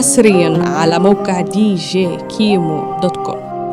حصريا على موقع djkimo.com.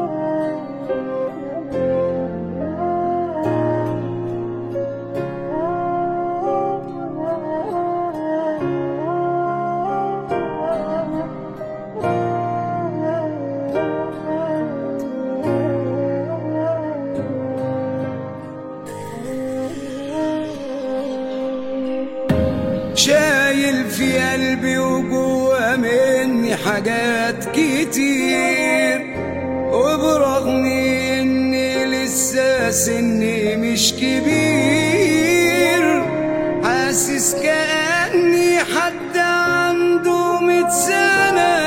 شايل في قلبي وجوه مني حاجات كتير، وبرغم اني لسه سني مش كبير، حاسس كأني حد عنده 100 سنة،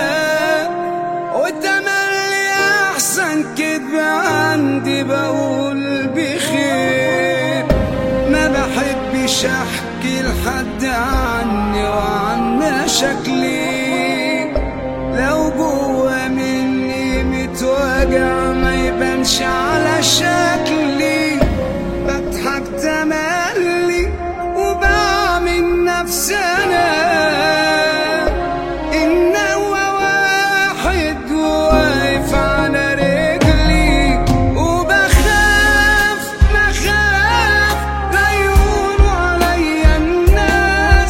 وتملي احسن كدب عندي بقول بخير. ما بحبش احكي لحد عني وعن مشاكلي، لو جوا مني متوجع ما يبانش على شكلي، بضحك تملي وبعمل نفسي انا ان هو واحد واقف على رجلي، وبخاف بخاف لا يقولوا عليا الناس،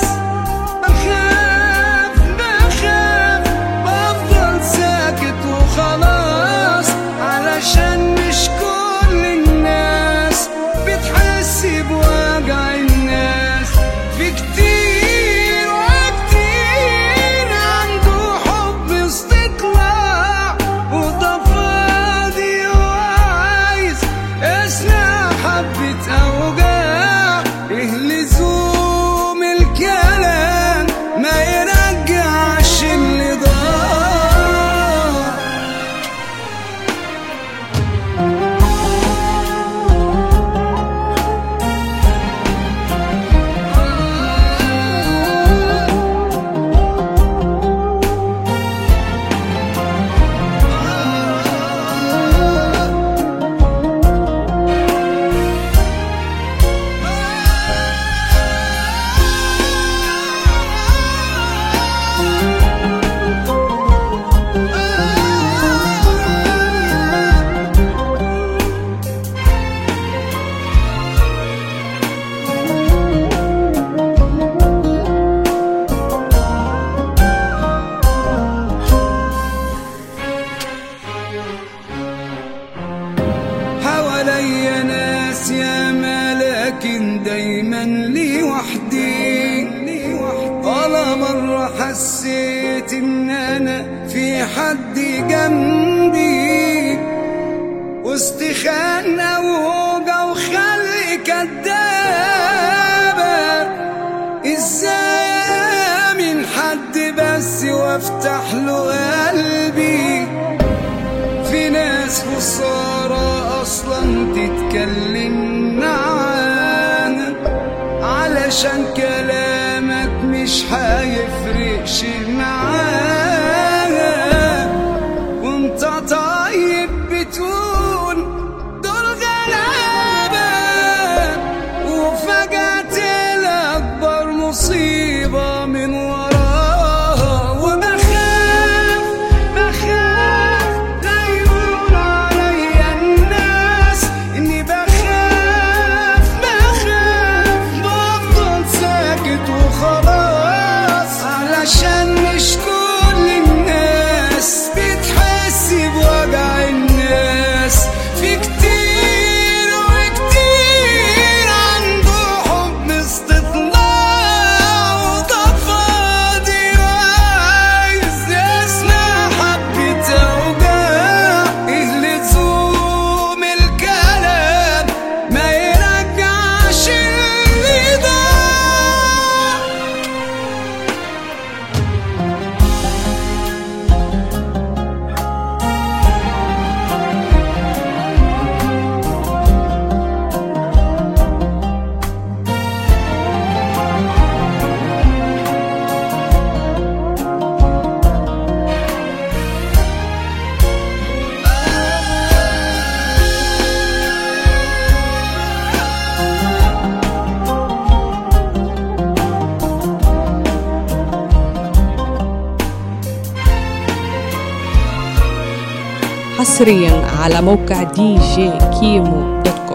بخاف بخاف بفضل ساكت وخلاص، علشان مش كل الناس بتحس بوجع الناس. في كتير وكتير عنده حب استطلاع، وده فاضي وعايز اسمع حبة اوجاع. ايه لزوم الكلام ما يرجعش اللي ضاع. حواليا ناس ياما لكن دايما لوحدي، ولا مرة حسيت ان انا في حد جنبي، وسط خانة وهوجة وخلق كدابة. ازاي من حد بس وافتح له قلبي؟ في ناس خسارة اصلا تتكلم معانا، علشان كلامك مش هيفرقش معانا، وانت طيب بتقول دول غلابة، وفجأة تلاقي اكبر مصيبة من وراها. وبخاف بخاف لا يقولوا عليا الناس اني بخاف بخاف بفضل ساكت وخلاص، علشان مش كل حصريا على موقع DJ Kimo.com.